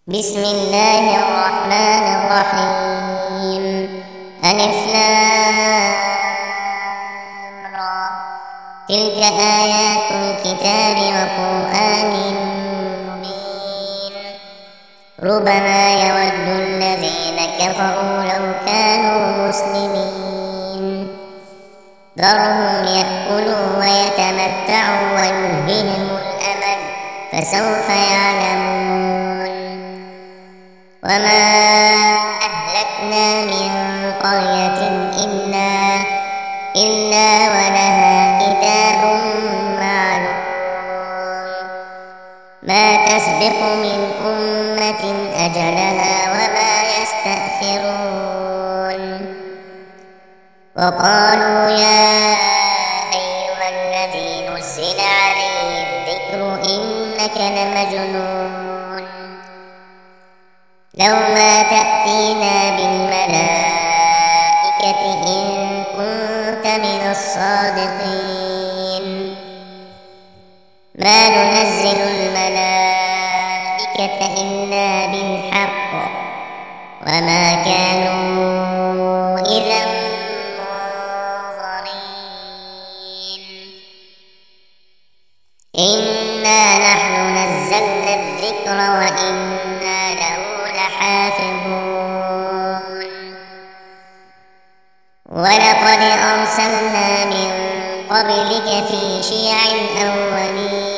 بسم الله الرحمن الرحيم. ألف لام را. تلك آيات الكتاب وقرآن مبين. ربما يود الذين كفروا لو كانوا مسلمين. ذرهم يأكلوا ويتمتعوا ويلههم الأمل فسوف يعلمون. وما أهلكنا من قرية إلا ولها كتاب معلوم. ما تسبق من أمة أجلها وما يستأخرون. وقالوا يا أيها الذي نزل عليه الذكر إنك لمجنون. لو ما تأتينا بالملائكة إن كنت من الصادقين. ما ننزل الملائكة إلا بالحق وما كانوا إذا منظرين. إنا نحن نزلنا الذكر وإنا له حافظون. ولقد أرسلنا من قبلك في شيع الأولين.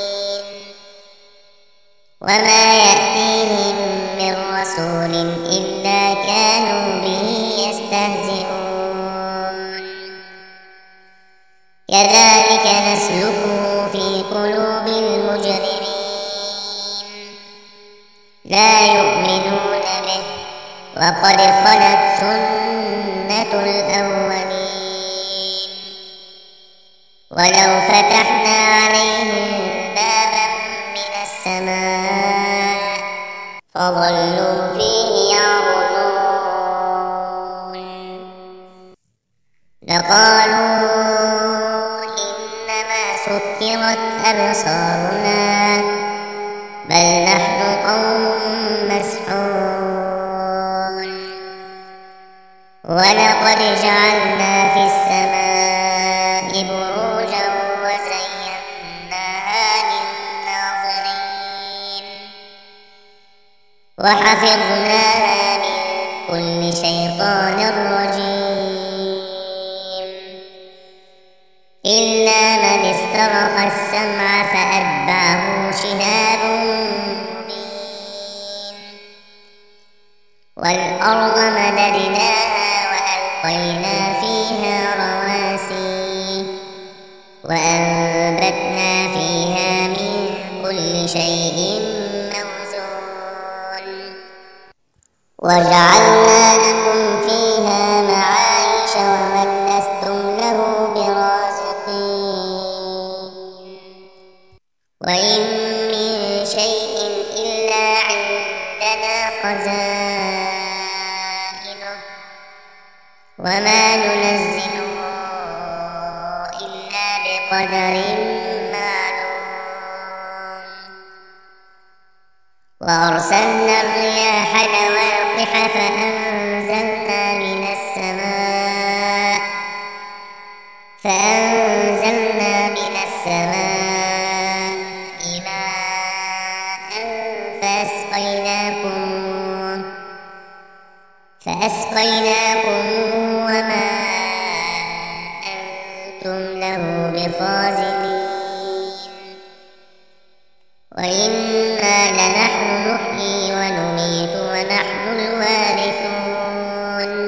وما يأتيهم من رسول إلا كانوا به يستهزئون. كذلك نسلكه في قلوب المجرمين. لا يؤمنون به وقد خلت سنة الأولين. ولو فتحنا عليهم بابا من السماء فظلوا فيه يعرجون لقالوا إنما سكرت أبصارنا بل نحن قوم مسحورون. ولقد جعلنا في السماء بروجا وزيناها للناظرين وحفظناها من كل شيطان رجيم إلا من استرق السمع فأتبعه شهاب مبين. والأرض مددناها وألقينا فيها رواسي وأنبتنا فيها من كل شيء موزون وجعلنا لكم فيها معايش ومن لستم له برازقين. وإن من شيء إلا عندنا خزائنه وما ننزله إلا بقدر معلوم. وأرسلنا الرياح لواقح فأنزلنا من السماء ماء فأسقيناكم وما أنتم له بخازنين. وإنا لنحن نحيي ونميت ونحن الوارثون.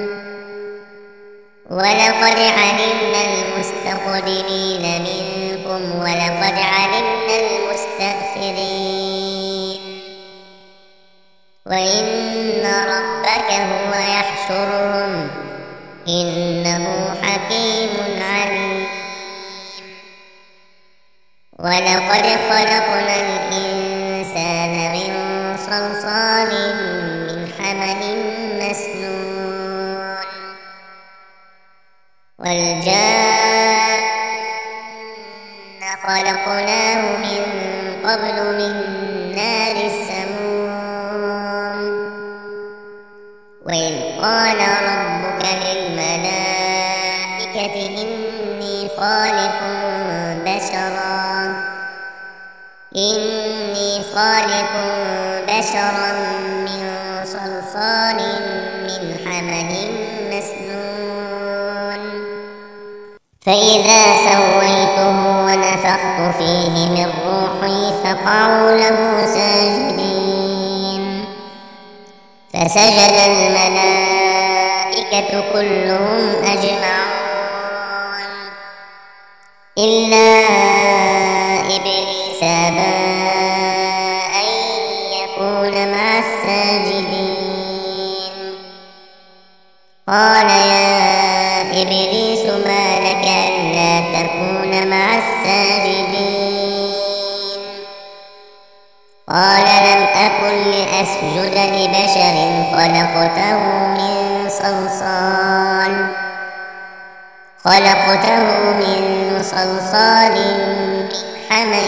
ولقد علمنا المستقدمين منكم ولقد علمنا المستأخرين. وإن ربك هو يحشرهم إنه حكيم عليم. ولقد خلقنا الإنسان من صلصال من حمأ مسنون. والجان خلقناه من قبل من نار السموم وإذ قال ربك للملائكة إني خالق بشرا من صلصال من حمأ مسنون فإذا سويته ونفخت فيه من روحي فقعوا له ساجدين فسجد الملائكة كلهم أجمعون إلا إبليس أبى أن يكون مع الساجدين قال يا إبليس ما لك ألا تكون مع الساجدين قال لم أكن لأسجد لبشر خلقته من صلصال من حمأ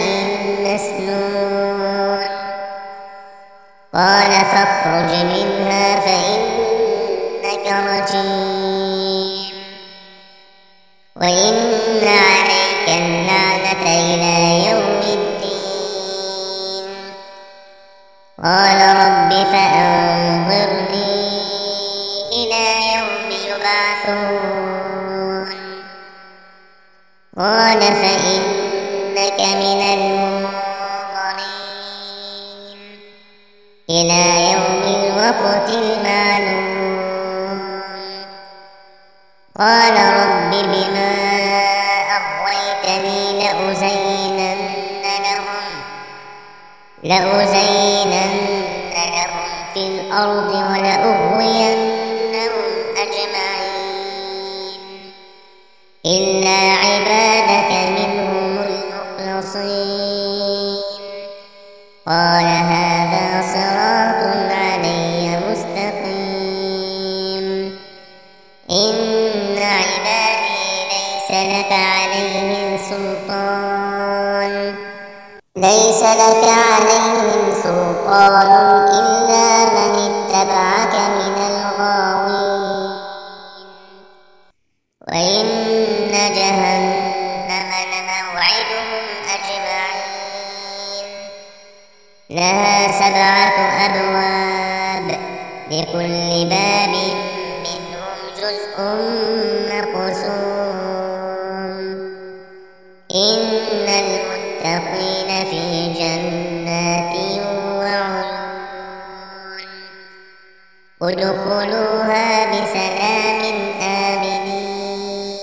مسنون قال فاخرج منها فإنك رجيم وإن عليك اللعنة إلى يوم الدين قال رب فأنظرني إلى يوم يبعثون قال فإنك من المنظرين إلى يوم الوقت المعلوم قال رب بما أغويتني لأزينن لهم في الأرض ولأغوينهم أجمعين إلا عبادك منهم المخلصين قال هذا صراط علي مستقيم إن عبادي ليس لك عليهم سلطان إلا من اتبعك من الغاوين وإن جهنم لموعدهم أجمعين لها 7 أبواب لكل باب منهم جزء مقسوم إن المتقين في جنات وعيون ادخلوها بسلام آمنين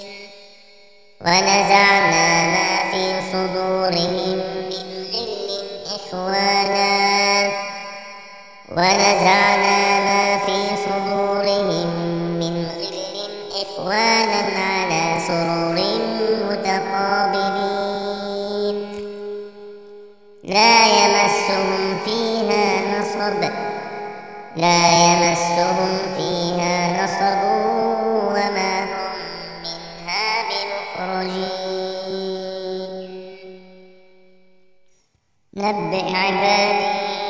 ونزعنا ما في صدورهم من غل إخوانا على سرر متقابلين لا يمسهم فيها نصب وما هم منها بمخرجين نبئ عبادي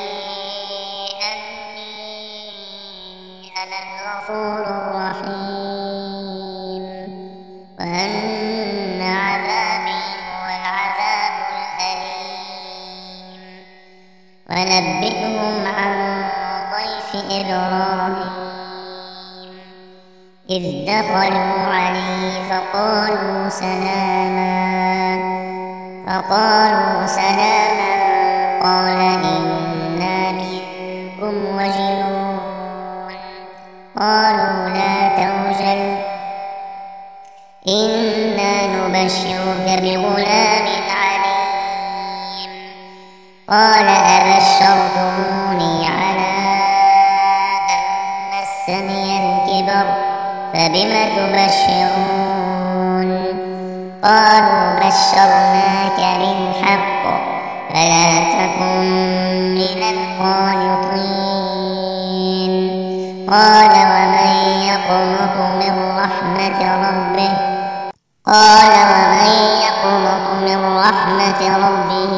أني أنا الغفور الرحيم وأن عذابي هو العذاب الأليم ونبئهم عن ضيف إبراهيم إذ دخلوا عليه فقالوا سلاما قال إنا منكم وجلون قالوا لا توجل إنا نبشرك بغلام عليم قال أبشرتموني على أن مسني الكبر فبم تبشرون قالوا بشرناك بالحق فلا تكن من القانطين قال ومن يقنط من رحمة ربه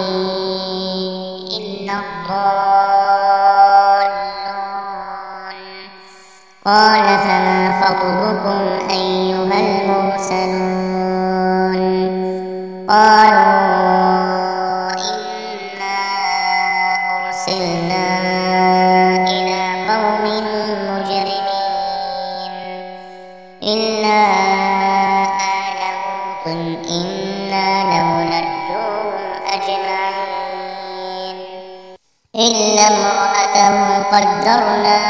إلا الضالون خطبكم أيها المرسلون قالوا إنا أرسلنا إلى قوم مجرمين إلا آل لوط إنا لمنجوهم أجمعين إلا امرأته قدرنا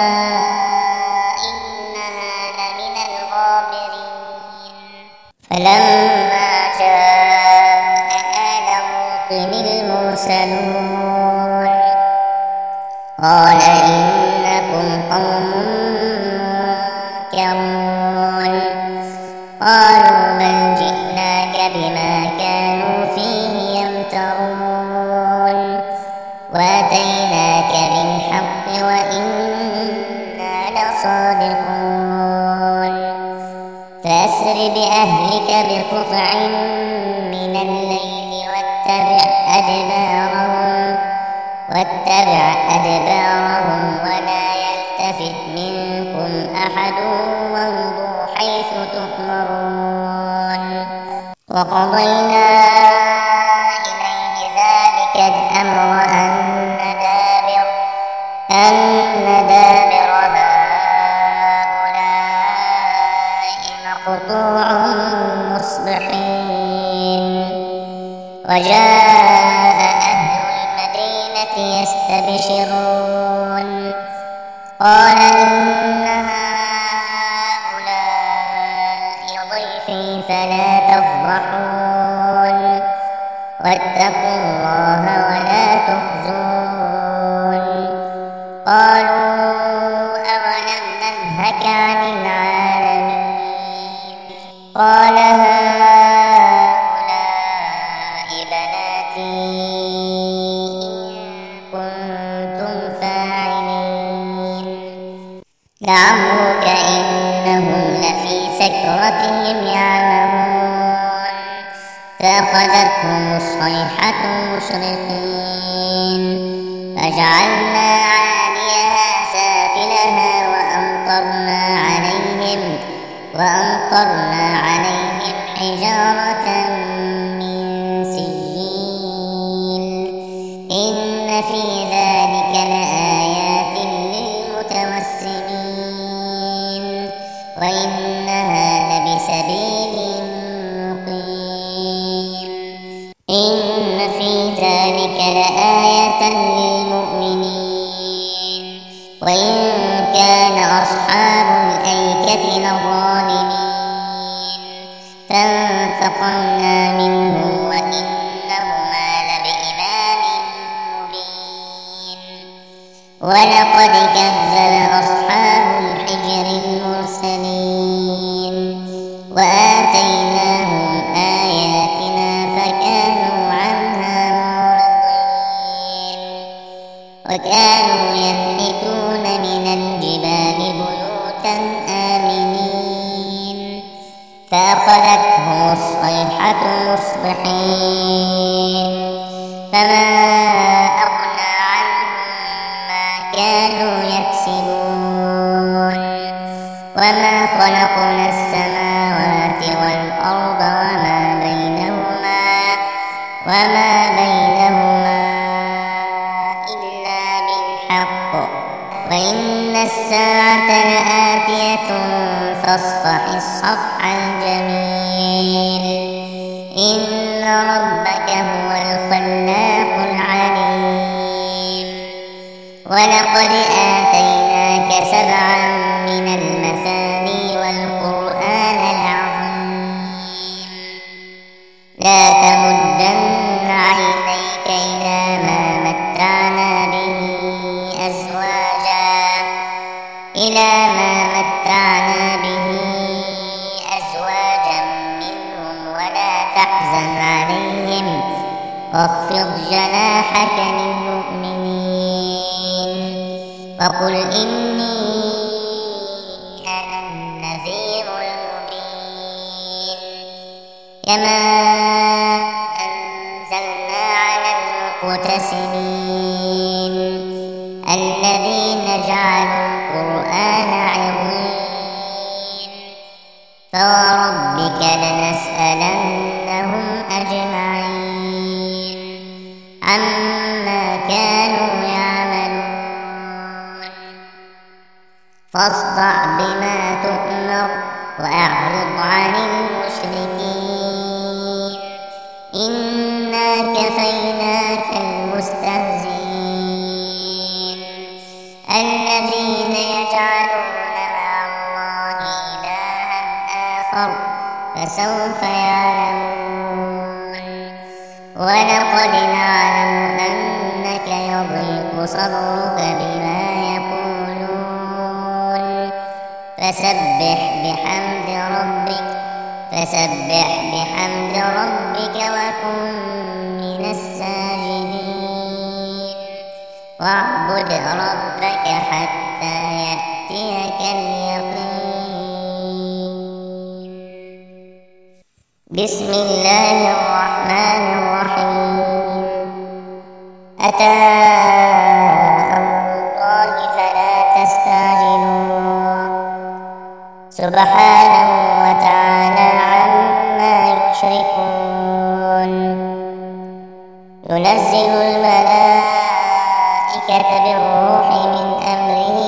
إنها لمن الغابرين فلما جاء آل لوط المرسلون قال إنكم قوم منكرون قالوا بل جئناك بما كانوا فيه يمترون وأتيناك بالحق وإنا لصادقون فأسر بأهلك بقطع من الليل واتبع أدبارهم ولا يلتفت منكم أحد وامضوا حيث تؤمرون وقضينا إليه ذلك الأمر أن دابر هؤلاء مقطوع مصبحين وجاء أهل المدينة يستبشرون قال إن هؤلاء ضيفي فلا تفضحون واتقوا الله ولا تخزون قالوا أولم ننهك عن العالمين قال هؤلاء بناتي إن كنتم فاعلين لعمرك إنهم لفي سكرتهم يعمهون فأخذتهم الصيحة مشرقين فجعلنا عاليها سافلها وأمطرنا عليهم حجارة من سجيل إن في ذلك لآيات للمتوسمين وإنها لبسبيل مقيم إن في ذلك لآية للمؤمنين وإن كان أصحاب الأيكة لظالمين فانتقمنا منهم وإنهما لبإمام مبين ولقد كذب أصحاب الحجر المرسلين وآتيناهم آياتنا فكانوا عنها معرضين وكانوا ينحتون من الجبال بيوتا آمنين فأخذتهم الصيحة مصبحين فما أغنى عنهم ما كانوا يكسبون وما خلقنا السماوات والأرض وما بينهما إلا بالحق وإن الساعة لآتية فاصفح الصفح الجميل إن ربك هو الخلاق العليم ولقد آتيناك 7 من المثاني والقرآن العظيم لا تمدن عينيك إلى ما متعنا به أزواجا منهم ولا تحزن عليهم واخفض جناحك للمؤمنين وقل إني أنا النذير المبين كما أنزلنا على المقتسمين الذين جعلوا القرآن عظيم فوربك لنسألنهم أجمعين عما كانوا يعملون فاصدع بما تؤمر وأعرض عن المشركين إنا كفيناك المستهزئين الذين يجعلون مع الله إلها آخر فسوف يعلمون ولقد نعلم أنك يضيق صدرك بما يقولون فسبح بحمد ربك وكن من الساجدين واعبد ربك حتى يأتيك اليقين بسم الله الرحمن الرحيم أتى أمر الله فلا تستعجلوه سبحانه وتعالى عما يشركون ينزل الملائكة بالروح من أمره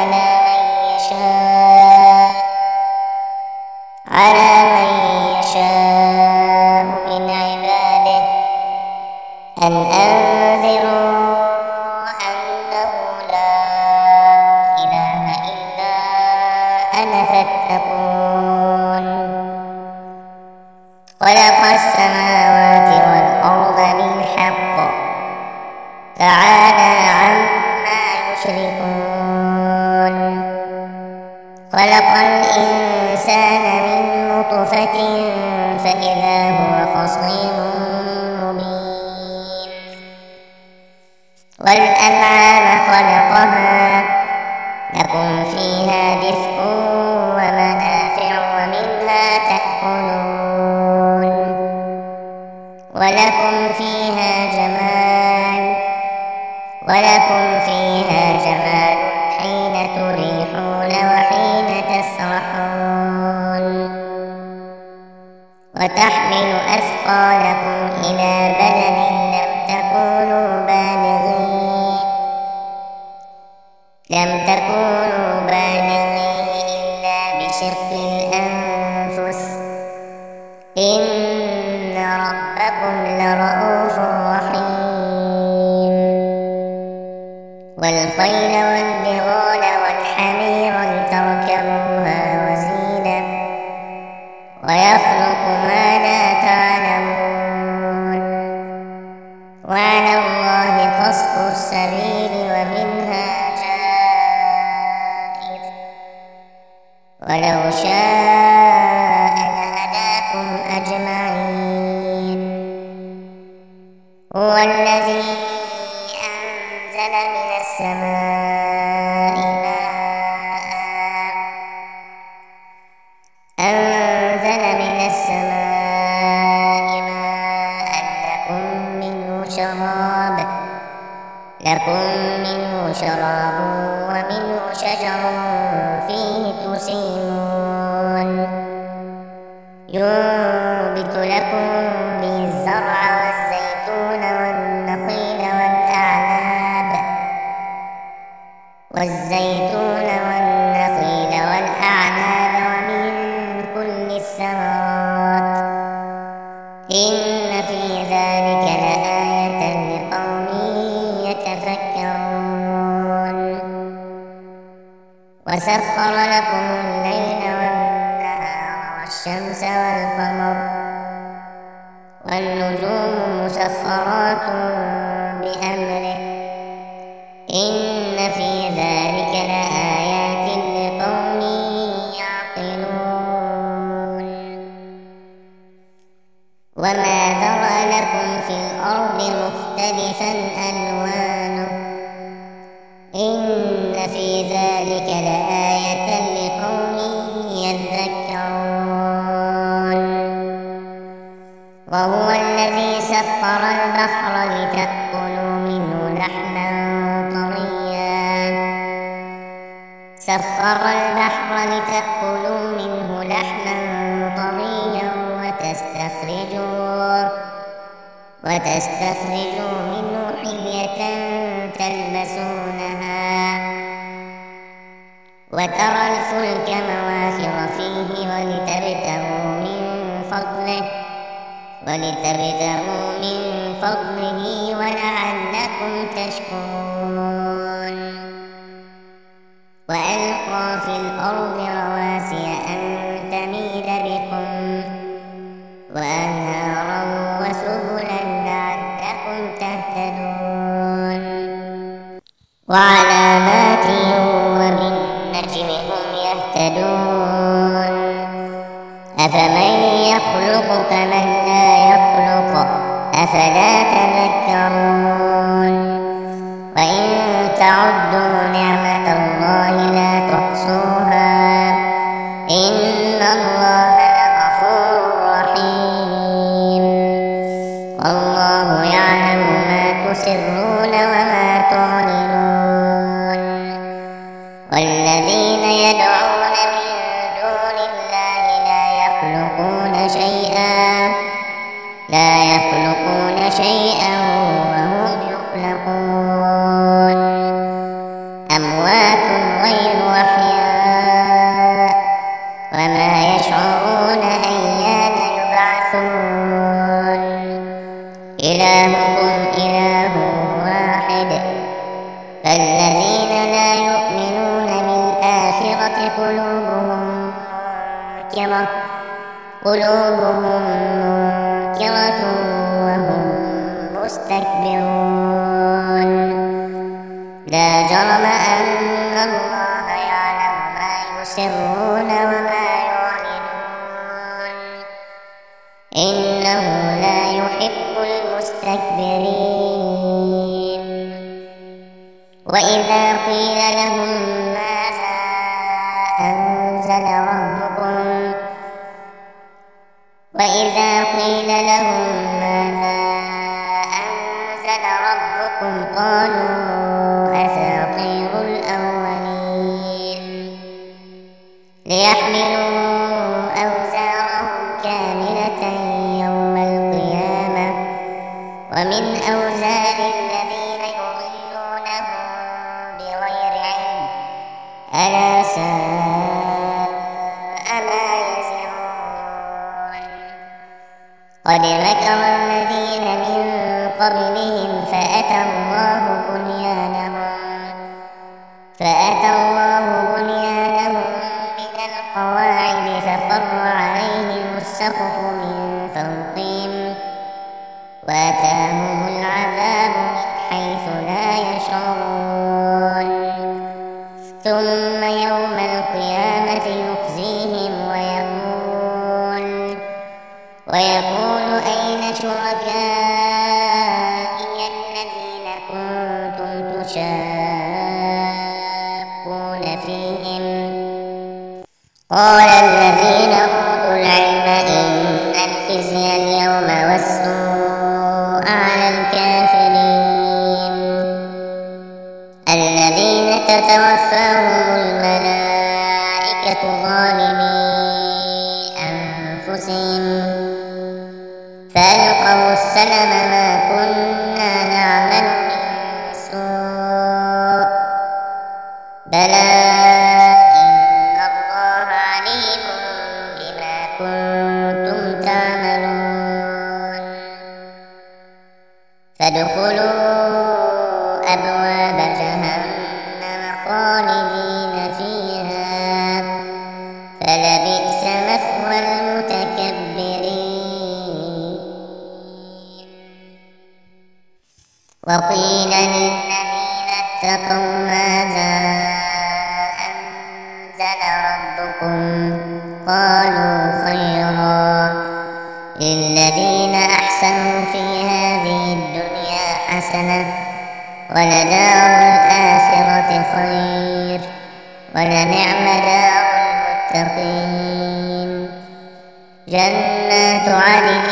على من يشاء من عباده أن أنذروا أنه لا إله إلا أنا فاتقون خلق السماوات والأرض بالحق تعالى عما يشركون خلق الإنسان من نطفة فإذا هو خصيم مبين والأنعام خلقها لكم فيها دفء ومنافع ومنها تأكلون ولكم فيها جمال حين تريحون وحين تسرحون وتحمل أثقالكم إلى بلد لم تكونوا بالغيه إلا بشق الأنفس إن ربكم لرءوف رحيم والخيل والبغال والحمير لتركبوها وزينة ويخلق ما لا تعلمون وعلى الله قصد السبيل ومنها جائر ولو شاء لهداكم أجمعين هو الذي أنزل من السماء ماء لكم منه شراب ومنه شجر فيه تسيمون ينبت لكم به الزرع والزيتون والنخيل والأعناب ومن كل الثمرات إن في ذلك لآية لقوم يتفكرون وسخر لكم الليل والنهار والشمس والقمر والنجوم مسخرات بأمره إن في ذلك لآيات لقوم يعقلون وما ذرأ لكم في الأرض مختلفا ألوانه إن في ذلك لآية لقوم يذكرون وهو الذي سخر البحر لتأكلوا منه لحما طريا وتستخرجوا منه حلية تلبسونها وترى الفلك مواخر فيه ولتبتغوا من فضله ولعلكم تشكرون وألقى في الأرض رواسي أن تميد بكم وأنهارا وسبلا لعلكم تهتدون وعلامات وبالنجم هم يهتدون أفمن يخلق كمن لا يخلق أفلا تذكرون وإن تعدوا نعمة الله لا تحصوها إن الله لغفور رحيم والله يعلم ما تسرون وما تعلنون والذين يدعون من دون الله لا يخلقون شيئا وهم يخلقون أموات غير أحياء وما يشعرون أيان يبعثون إلهكم إله واحد فالذين لا يؤمنون بالآخرة قلوبهم منكرة وهم مستكبرون لا جرم أن الله يعلم ما يسرون وما يعلنون إنه لا يحب المستكبرين وإذا قيل لهم ماذا أنزل ربكم قالوا أساطير الأولين ليحملوا أوزارهم كاملة يوم القيامة ومن أوزار الذين يضلونهم بغير علم ألا ساء ما يزرون قد مكر الذين من قبلهم فأتى الله بنيانهم من القواعد فخر عليهم السقف من فوقهم وأتاهم العذاب من حيث لا يشعرون ثم يوم القيامة يخزيهم ويقول أين شركائي الذين كنتم تشاقون فيهم قال الذين أوتوا العلم إن الخزي اليوم والسوء على الكافرين الذين تتوفاهم الملائكة ظالمي أنفسهم فألقوا السلم ما كنا نعمل من سوء بلى إن الله عليم بما كنتم تعملون فادخلوا أبواب جهنم خالدين فيها فلبئس مثوى المتكبرين وقيل للذين اتقوا ماذا أنزل ربكم قالوا خيرا للذين أحسنوا في هذه الدنيا حسنة ولدار الآخرة خير ولنعم دار المتقين جنات عدن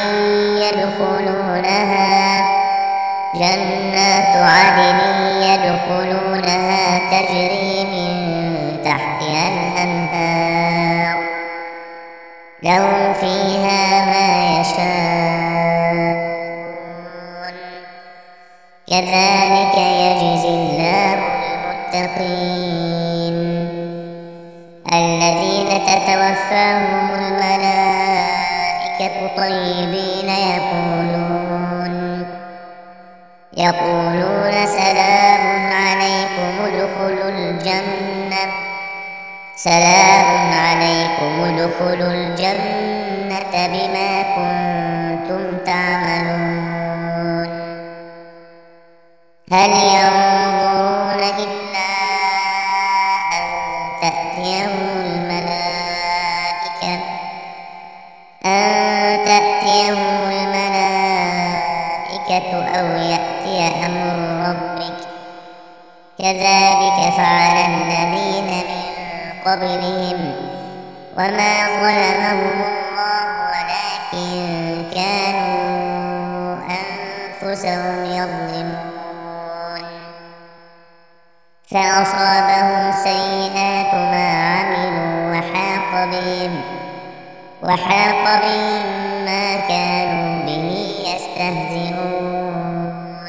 يدخلونها تجري من تحتها الأنهار لهم فيها ما يشاءون كذلك يجزي الله المتقين الذين تتوفاهم الملائكة طيبين يقولون سلام عليكم ادخلوا الجنة بما كنتم تعملون هل ينظرون إلا أن تأتيهم الملائكة أو يأتي أمر ربك كذلك فعل الذين من قبلهم وما ظلمهم الله ولكن كانوا أنفسهم يظلمون فأصابهم سيئات ما عملوا وحاق بهم ما كانوا به يستهزئون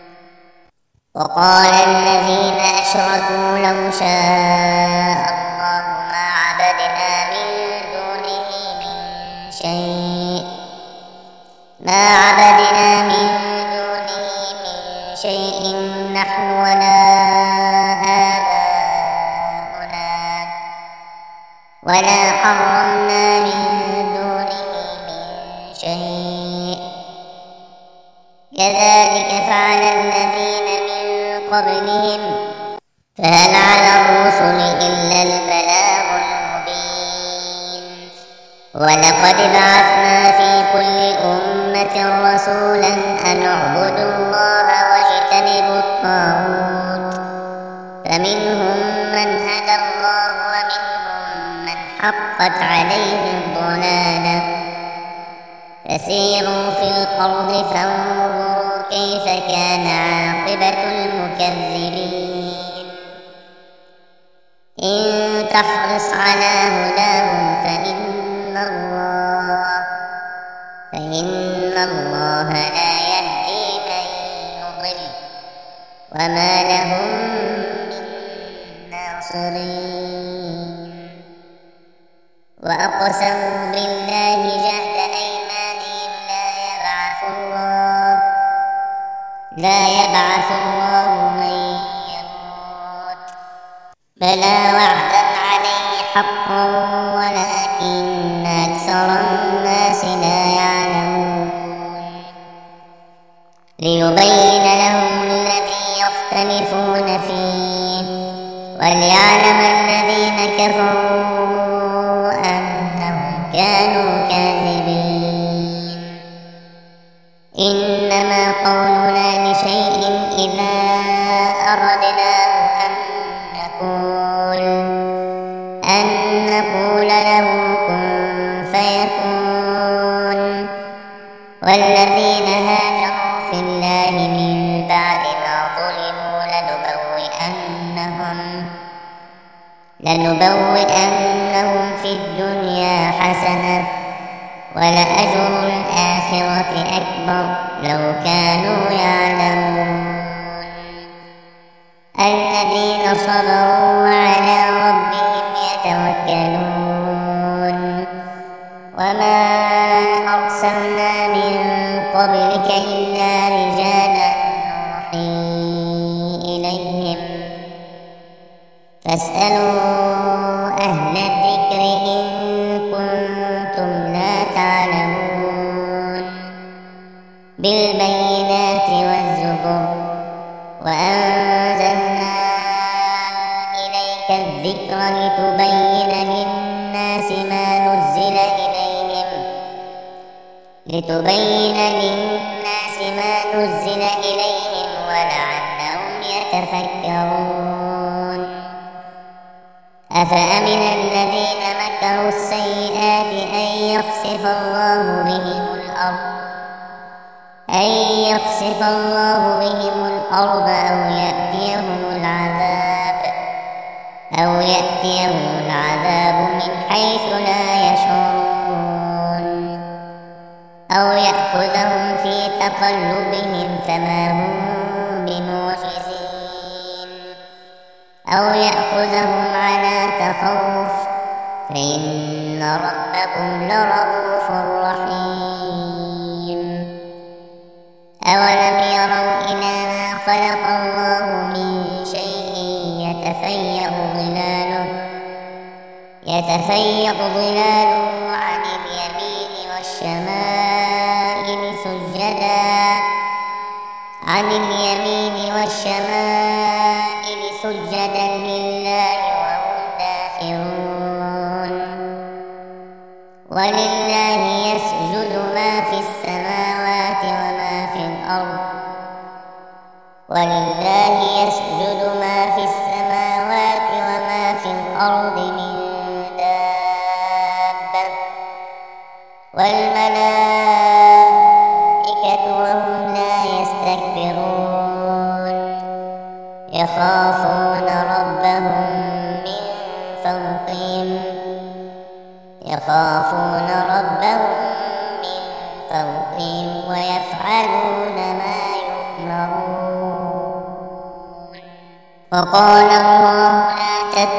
وقال الذين أشركوا لو شاء الله ما عبدنا من دونه من شيء نحن ولا آباؤنا ولا حرمنا من دونه من شيء كذلك فعل الذين من قبلهم فهل على الرسل إلا البلاغ المبين ولقد بعثنا في كل أمة رسولا أن اعبدوا الله واجتنبوا الطاغوت فمنهم من هدى الله ومنهم من حقت عليه الضلالة فسيروا في الأرض فانظروا كيف كان عاقبة المكذبين إن تحرص على هداهم فإن الله لا يهدي من يضل وما لهم من ناصرين وأقسموا بالله جهد أيمانهم لا يبعث الله من يموت بلى وعدا عليه حقا ولكن أكثر الناس لا يعلمون ليبين لهم الذي يختلفون فيه وليعلم الذين كفروا أنهم كانوا كاذبين إنما قولنا لشيء إذا أردناه أن نقول له كن فيكون والذين هاجروا في الله من بعد ما ظلموا لنبوئنهم في الدنيا حسنة ولأجر الآخرة أكبر لو كانوا يعلمون الذين صبروا وعلى ربهم يتوكلون وما أرسلنا من قبلك إلا رجالا نوحي إليهم فاسألوا أهل الذكر إن كنتم لا تعلمون بالبينات والزبر وأنزلنا إليك الذكر لتبين للناس ما نزل إليهم ولعلهم يتفكرون أفأمن الذين مكروا السيئات أن يخسف الله بهم الأرض أو يأتيهم العذاب من حيث لا يشعرون أو يأخذهم في تقلبهم فما هم بمعجزين أو يأخذهم على تخوف فإن ربكم لرءوف رحيم أولم يروا إلى ما خلق الله من شيء يتفيأ ظلاله عن اليمين والشمائل سجدا لله وهم داخرون ولله يسجد ما في السماوات وما في الأرض من دابة والملائكة وهم لا يستكبرون يخافون ربهم من فوقهم ويفعلون ما يؤمرون وقال الله لا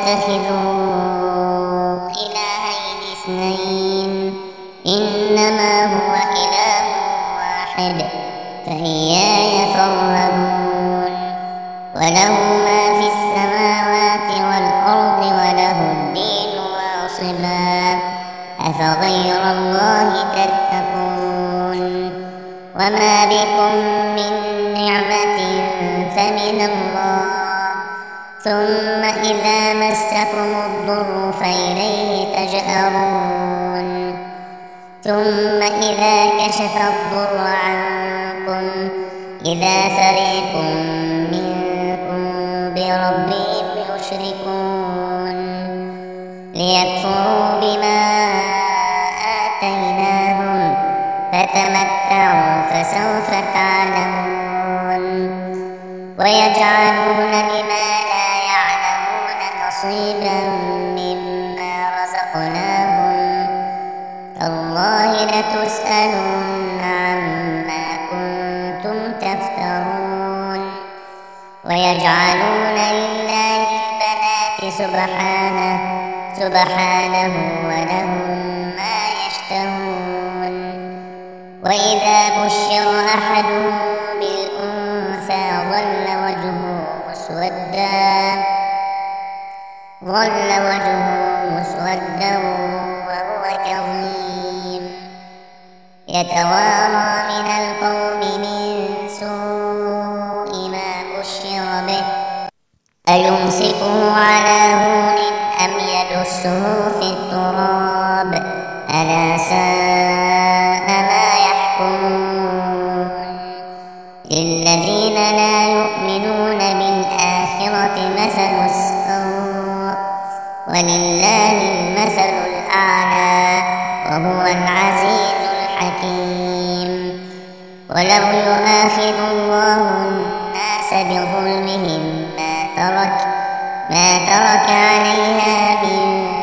تتخذوا إلهين اثنين إنما هو إله واحد فإياي فارهبون وله ما في السماوات والأرض وله الدين واصبا أفغير الله تتقون وما بكم من نعمة فمن الله ثم إذا مسكم الضر فإليه تجأرون ثم إذا كشف الضر عنكم إذا فريق منكم بربهم يشركون ليكفروا بما آتيناهم فتمتعوا فسوف تعلمون ويجعلون لما لا يعلمون نصيبا مما رزقناهم تالله لتسألن عما كنتم تفترون ويجعلون لله البنات سبحانه ولهم ما يشتهون وإذا بشر أحدهم بالأنثى ظل وجهه مسودا وهو كظيم يتوارى من القوم من سوء ما بشر به أيمسكه على هون أم يدسه في التراب ألا ساء ما يحكمون للذين لا يؤمنون بالآخرة مثل السوء ولله المثل الأعلى وهو العزيز الحكيم ولو يؤاخذ الله الناس بظلمهم ما ترك عليها من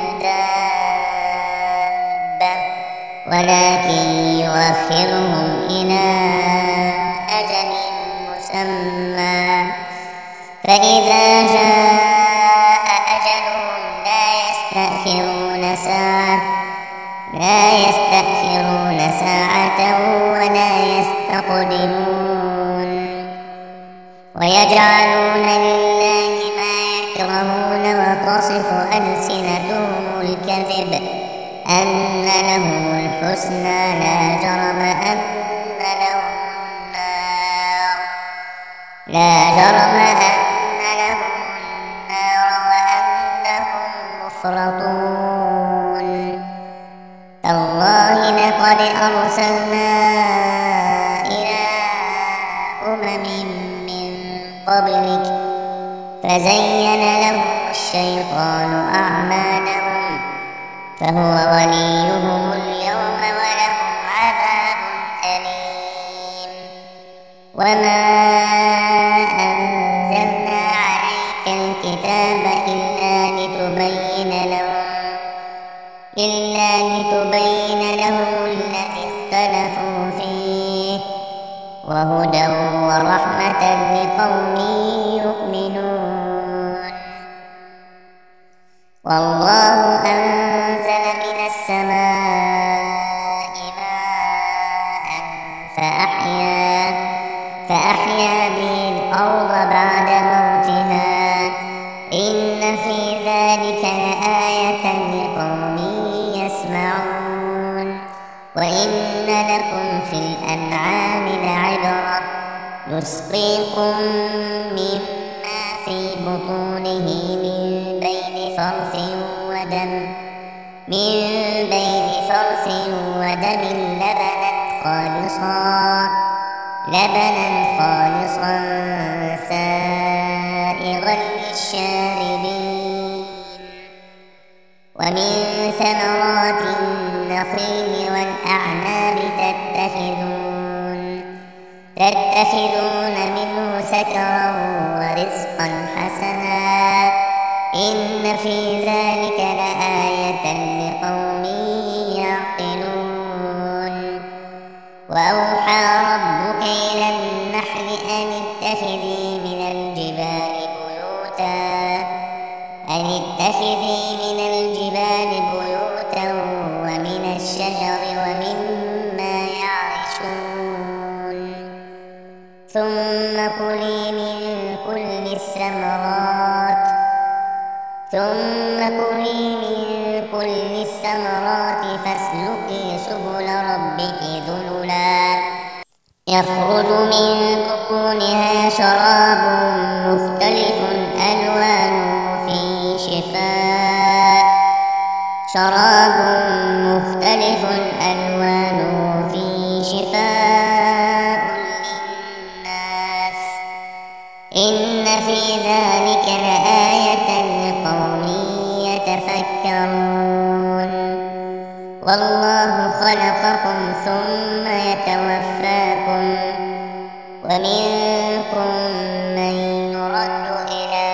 دابة ولكن يؤخرهم إلى أجل مسمى فإذا جاء أجلهم لا يستأخرون ساعة ولا يستقدمون ويجعلون لله ما يكرهون وتصف ألسنتهم الكذب أن لهم الحسنى لا جرم أن لهم النار وأنهم مفرطون تالله لقد أرسلنا إلى أمم من قبلك فزين لهم الشيطان أعمالهم فهو وليهم اليوم ولهم عذاب أليم وما أنزلنا عليك الكتاب إلا لتبين لهم الذي اختلفوا فيه وهدى ورحمة لقوم يؤمنون. والله أنزل من السماء ماء فأحيا به الأرض بعد موتها إن في ذلك لآية لقوم يسمعون. وإن لكم في الأنعام لعبرة نسقيكم مما في بطونه من بين فرث ودم لبنا خالصا سائغا للشاربين. ومن ثمرات النخيل والأعناب تتخذون منه سكرا ورزقا حسنا إن في ذلك لآية لقوم يعقلون. وأوحى ربك إلى النحل أن اتخذي من الجبال بيوتا ومن الشجر ومما يعرشون. ثم كلي من كل الثمرات فاسلكي سبل ربك ذللا يخرج من بطونها شراب مختلف ألوانه فيه شفاء للناس إن في ذلك لآية لقوم يتفكرون. والله خلقكم ثم يتوفاكم ومنكم من يرد إلى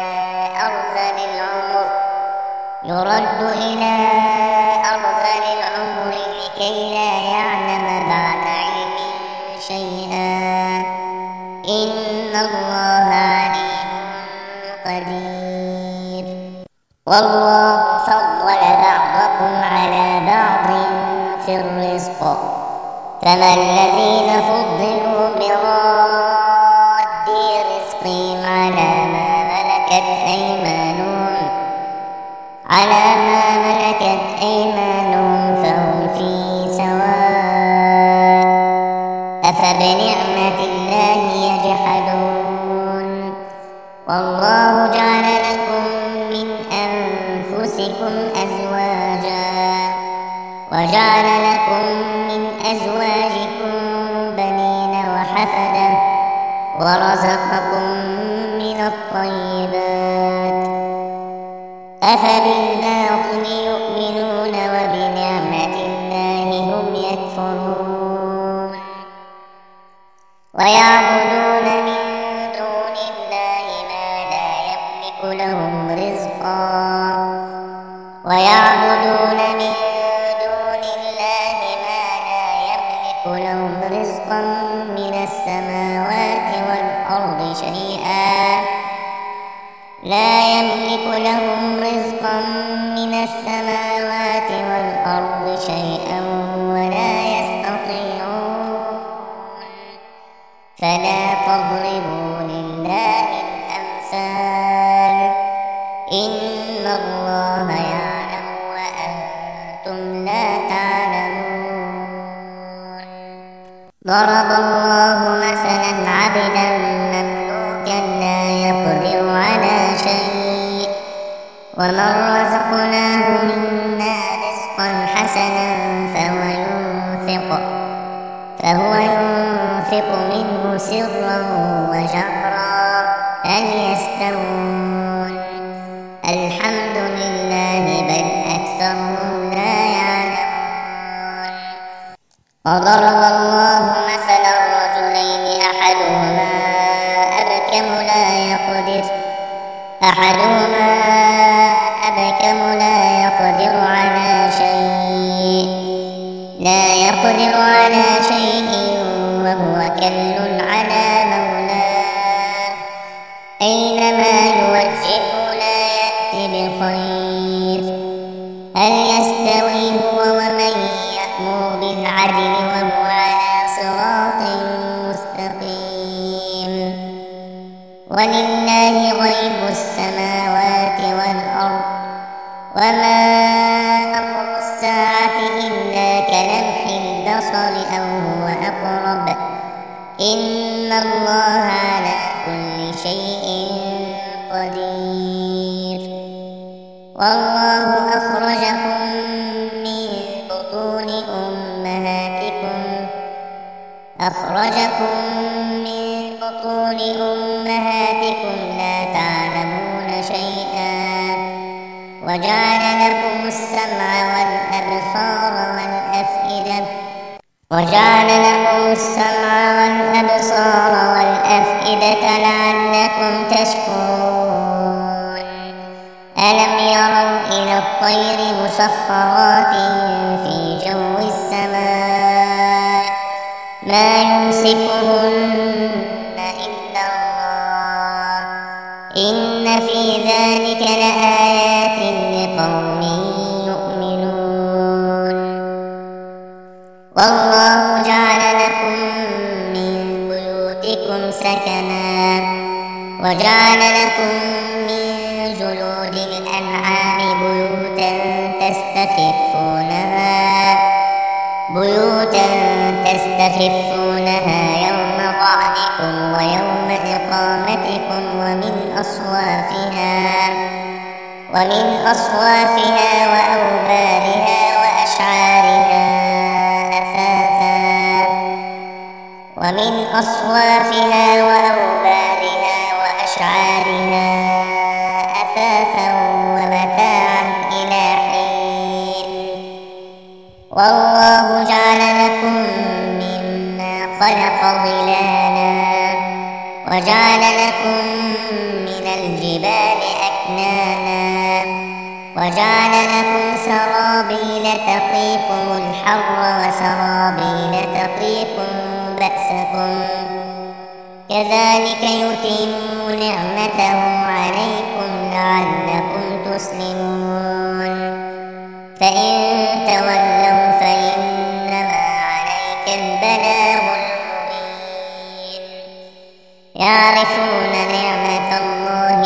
أرذل العمر لكي لا يعلم بعد علم شيئا إن الله عليم قدير. والله فضل بعضكم على بعض في الرزق فما الذين فضلوا براد رزقهم على ما ملكت أيمانهم فهم فيه سواء أفبنعمة الله يجحدون. والله جعل لكم من أنفسكم أزواجا وجعل لكم من أزواجكم بنين وحفدة ورزقكم من الطيبات أفبالباطل يؤمنون وبنعمة الله هم يكفرون. ويعبدون من دون الله ما لا يملك لهم رزقا من السماوات والأرض شيئا ولا يستطيعون. فلا تضربوا لله الأمثال إن الله يعلم وأنتم لا تعلمون. ضرب الله مثلا عبدا مملوكا لا يقدر على شيء ومن رزقناه منا رزقا حسنا فهو ينفق منه سرا وجهرا هل يستوون؟ الحمد لله بل أكثرهم لا يعلمون. وضرب الله مثلا رجلين أحدهما أبكم لا يقدر على شيء وهو كل على بخير هل يستوي هو ومن يأمر بالعدل وهو على صراط مستقيم ولله غيب السماوات والأرض وما أمر الساعة إلا كلمح البصر أو هو أقرب إن الله على كل شيء قدير والله أخرجكم من بطون أمهاتكم لا تعلمون شيئا وجعل لكم السمع والأفئدة لعلكم تشكرون ألم يروا إلى الطير مسخرات في جو السماء ما يمسكهن إلا الله إن في ذلك لآيات لقوم يؤمنون والله جعل لكم من بيوتكم سكنا وجعل لكم من جلود الأنعام بيوتا تستخفونها يوم ظعنكم ويوم إقامتكم ومن أصوافها وأوبارها وأشعارها أثاثا ومتاعا إلى حين والله جعل لكم مما خلق ظلالا وجعل لكم من الجبال أكنانا وجعل لكم سرابيل تقيكم الحر وسرابيل تقيكم بأسكم كذلك يتم نعمته عليكم لعلكم تسلمون فإن تولوا فإنما عليك البلاغ المبين يعرفون نعمة الله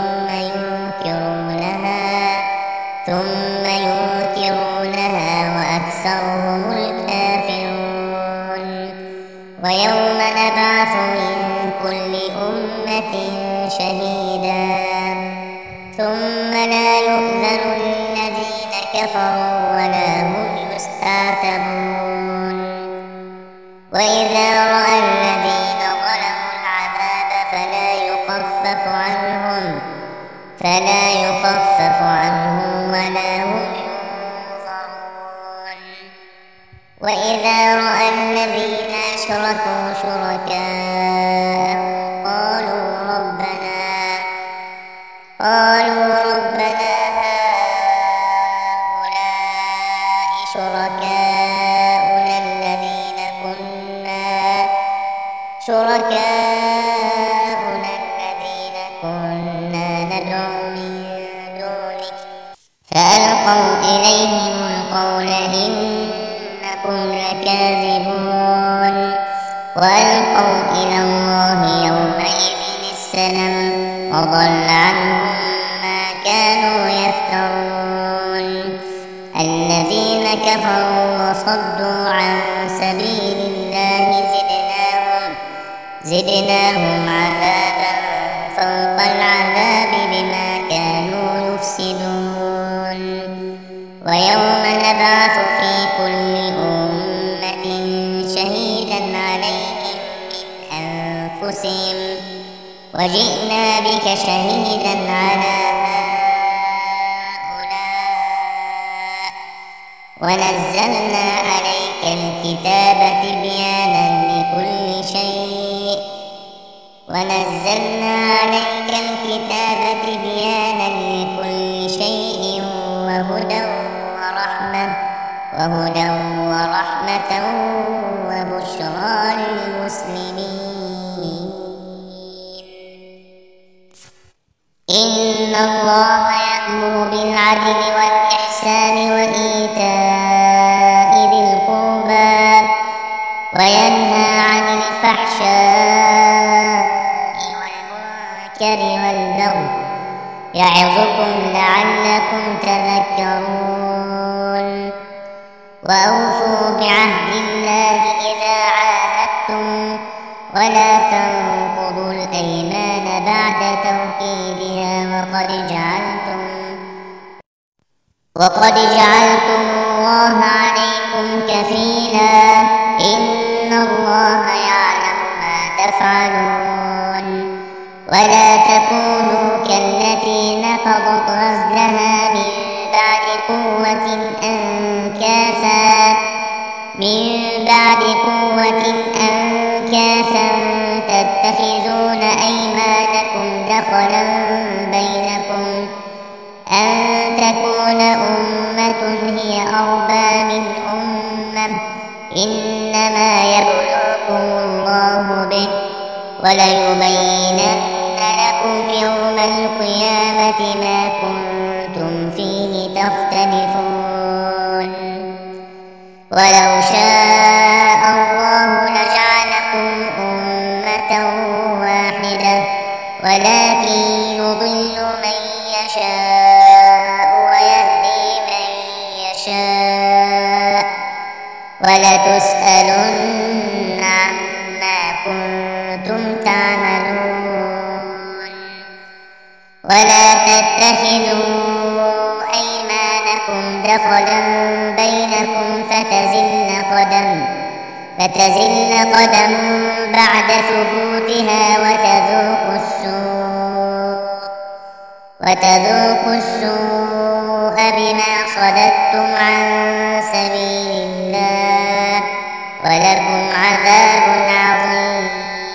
ثم ينكرونها وأكثرهم الكافرون ويوم نبعث من كل أمة شهيدا ثم لا يؤذن للذين كفروا ولا هم يستعتبون وإذا رأى الذين ظلموا العذاب فلا يخفف عنهم ولا هم ينظرون وإذا رأى الذين أشركوا شركاءهم قالوا ربنا هؤلاء شركاؤنا الذين كنا ندعو من دونك فألقوا إليهم القول إنكم لكاذبون وألقوا إلى الله يومئذ السلام وضل عنهم ما كانوا يفترون الذين كفروا وصدوا عن سبيل الله زدناهم عذابا فوق العذاب بما كانوا يفسدون ويوم نبعث في كل أمة شهيدا عليهم من أنفسهم وجئنا بك شهيدا على هؤلاء ونزلنا عليك الكتاب تبيانا لكل شيء وهدى ورحمة وبشرى للمسلمين إن الله بالعدل والإحسان وإيتاء ذي القربى وينهى عن الفحشاء والمنكر والبغي يعظكم لعلكم تذكرون وأوفوا بعهد الله إذا عاهدتم ولا تنقضوا الأيمان بعد توكيدها وقد جعلتم الله عليكم كفيلا إن الله يعلم ما تفعلون ولا تكونوا كالتي نقضت غزلها من بعد قوة أنكاثا تتخذون أيمانكم دخلا بينكم أن تكون أمة هي أربى من أمة إنما يبلوكم الله به وليبينن لكم يوم القيامة ما كنتم فيه تختلفون ولو شاء الله لجعلكم أمة واحدة ولكن يضل من يشاء ويهدي من يشاء ولتسألن عما كنتم تعملون ولا تتخذوا أيمانكم دخلا بينكم فتزل قدم بعد ثبوتها وتذوقوا السوء بما صددتم عن سبيل الله ولكم عذاب عظيم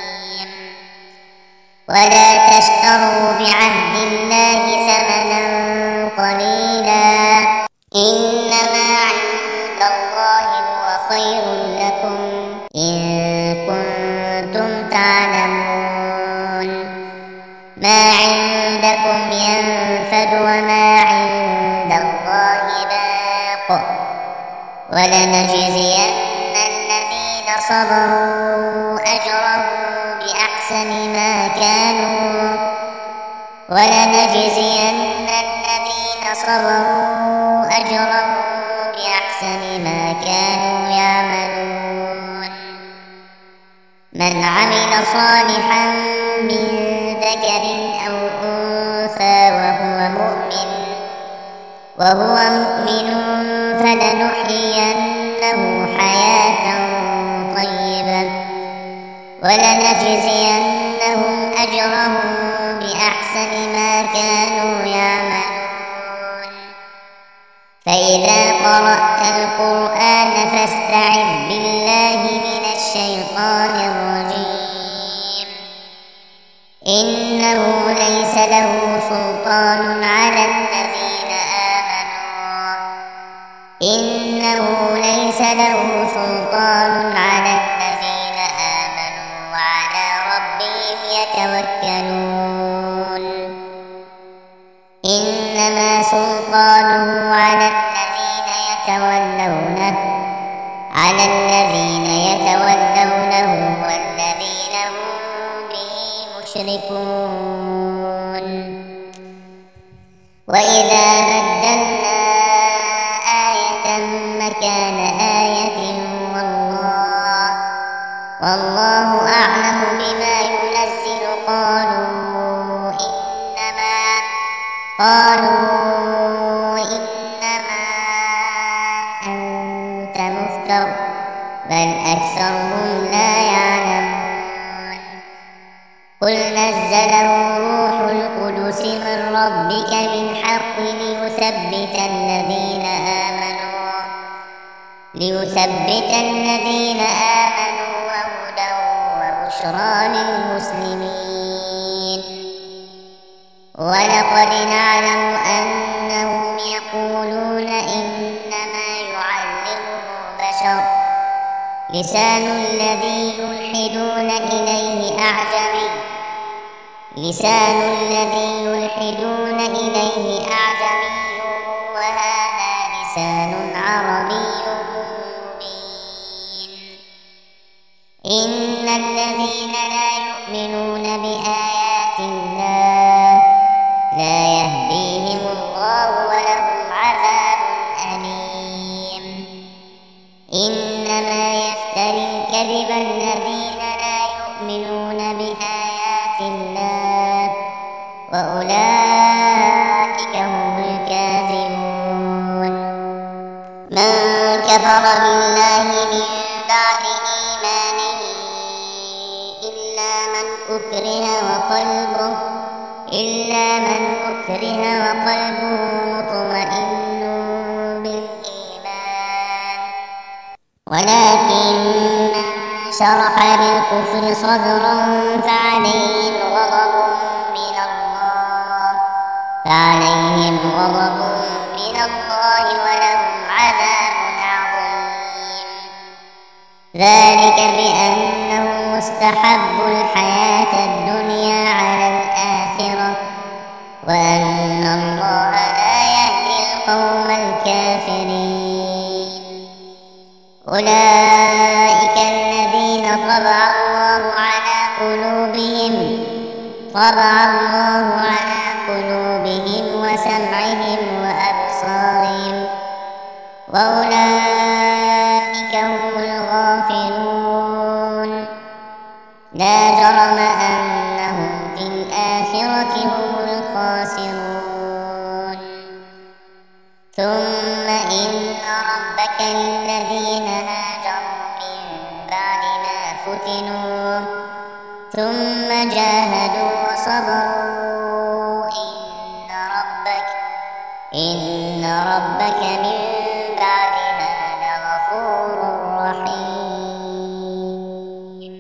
ولا تشتروا بعهد الله ثمنا قليلا إنما عند الله هو خير لكم إن كنتم تعلمون ما عندكم ينفد وما عند الله باق ولنجزين الذين صبروا أجرهم بأحسن ما كانوا يعملون من عمل صالحا من ذكر أو أنثى وهو مؤمن فلنحيينه حياة طيبة ولنجزينهم أجرهم بأحسن ما كانوا يعملون فإذا قرأت القرآن فاستعذ بالله من الشيطان الرجيم إنه ليس له سلطان على الذين آمنوا وعلى ربهم يتوكلون إنما سلطانه على الذين يتولونه والذين هم به مشركون وإذا بدلنا آية مكان آية والله أعلم بما ينزل قالوا إنما أنت مفتر بل أكثرهم لا يعلمون قل نزله روح القدس من ربك بالحق ليثبت الذين آمنوا وهدى وبشرى للمسلمين ولقد نعلم أنهم يقولون إنما يعلمه بشر لسان الذي يلحدون إليه أعجمي لسان عربي مبين. إن الذين لا يؤمنون بآيات الله لا يهديهم الله ولهم عذاب أليم. إنما يفتري الكذب الذين لا يؤمنون بآيات الله وأولئك هم الكاذبون. من كفر بالله من بعد إيمانه إلا من أكره وقلبه مطمئن بالإيمان ولكن من شرح بالكفر صدرا فعليهم غضب من الله ولهم عذاب عظيم. ذلك بأنهم استحبوا الحياة الدنيا على الآخرة وأن الله لا يهدي القوم الكافرين. أولئك الذين طبع الله على قلوبهم وسمعهم وأبصارهم وأولئك هم الغافلون. لا جرم أنهم في الآخرة هم الخاسرون. ثم إن ربك للذين هاجروا من بعد ما فتنوا ثم جاهدوا وصبروا إن ربك من بعدها لغفور رحيم.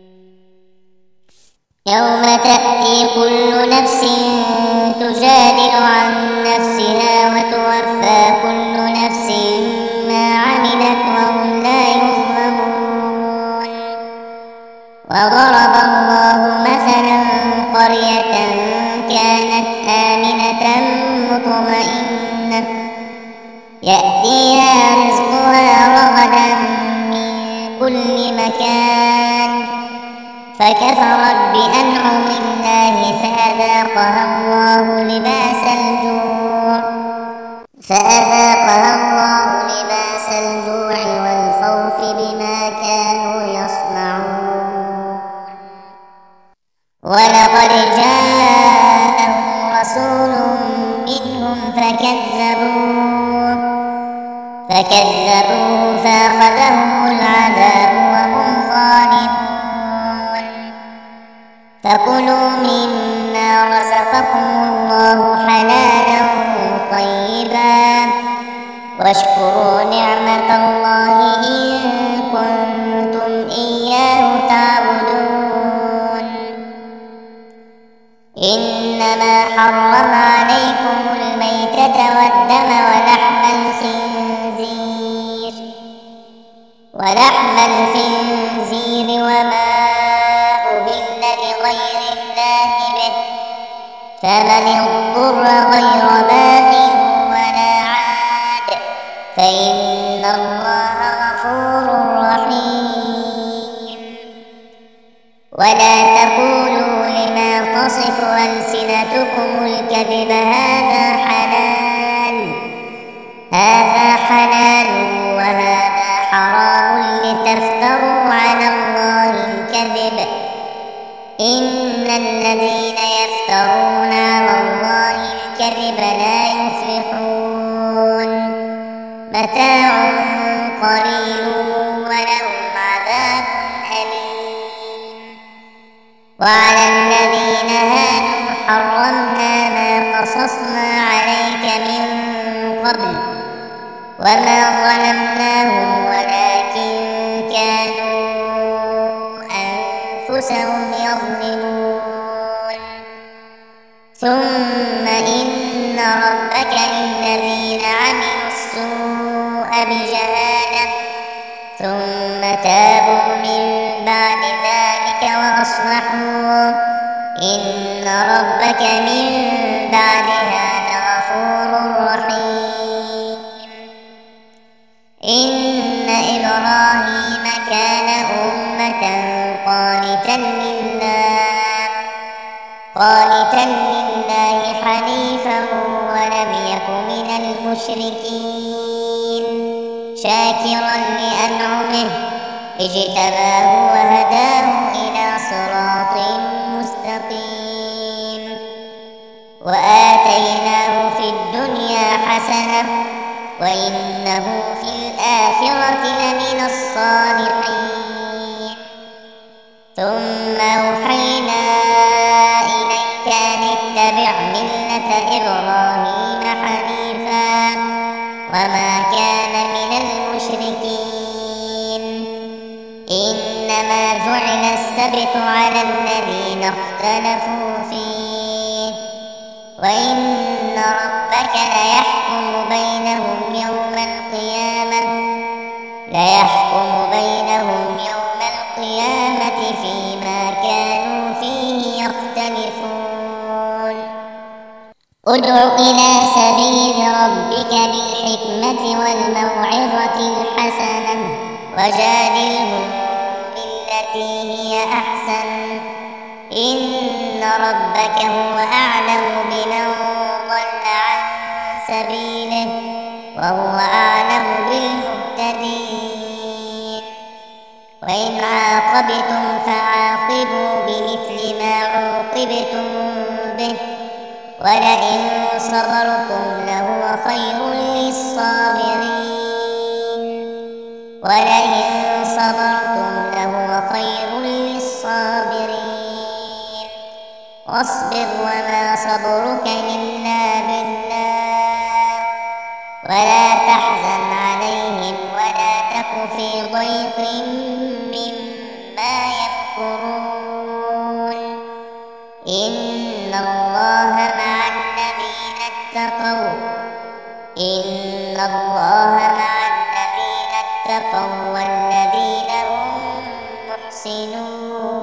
يوم تأتي كل نفس تجادل عن نفسها وتوفى كل نفس ما عملت وهم لا يظلمون. وضرب الله مثلا قرية كانت آمنة مطمئنة يأتيها رزقها رغدا من كل مكان فكفرت بأنعم الله فأذاقها الله لباس الجوع والخوف بما كانوا يصنعون. ولقد جاءهم رسول منهم فكذبوه فأخذهم العذاب وهم ظالمون. فكلوا مما رزقكم الله حلالا طيبا واشكروا نعمة الله إن كنتم إياه تعبدون. إنما حرم عليكم الميتة والدم ولحم الخنزير وما أهل لغير الله به فمن اضطر غير باغ ولا عاد فإن الله غفور رحيم. ولا تقولوا لما تصف ألسنتكم الكذب هذا حلال وهذا حرام لتفتروا على الله الكذب إن الذين يفترون على الله الكذب لا يفلحون. متاع قليل ولهم عذاب أليم. وعلى الذين هادوا حرمنا ما قصصنا عليك من قبل وما ظلمناهم ولكن كانوا أنفسهم يظلمون. ثم إن ربك للذين عملوا السوء بجهالة ثم تابوا من بعد ذلك وأصلحوا إن ربك من بعدها لغفور رحيم. المشركين شاكرا لأنعمه اجتباه وهداه إلى صراط مستقيم وآتيناه في الدنيا حسنة وإنه في الآخرة لمن الصالحين ثم أوحينا إليك أن اتبع ملة إبراهيم حنيفا وما كان من المشركين إنما جعل السبت على الذين اختلفوا فيه وإن ربك ليحكم بينهم يوم القيامة فيما كانوا فيه يختلفون ادع إلى سبيل ربك بالحكمة والموعظة الحسنة وجادلهم بالتي هي أحسن إن ربك هو أعلم بمن ضل عن سبيله وهو أعلم بالمهتدين وإن عاقبتم فعاقبوا بمثل ما عوقبتم به ولئن صبرتم لهو خير للصابرين واصبر وما صبرك إلا بالله ولا تحزن عليهم ولا تك في ضيق مما يمكرون إن الله مع الذين اتقوا والذين هم محسنون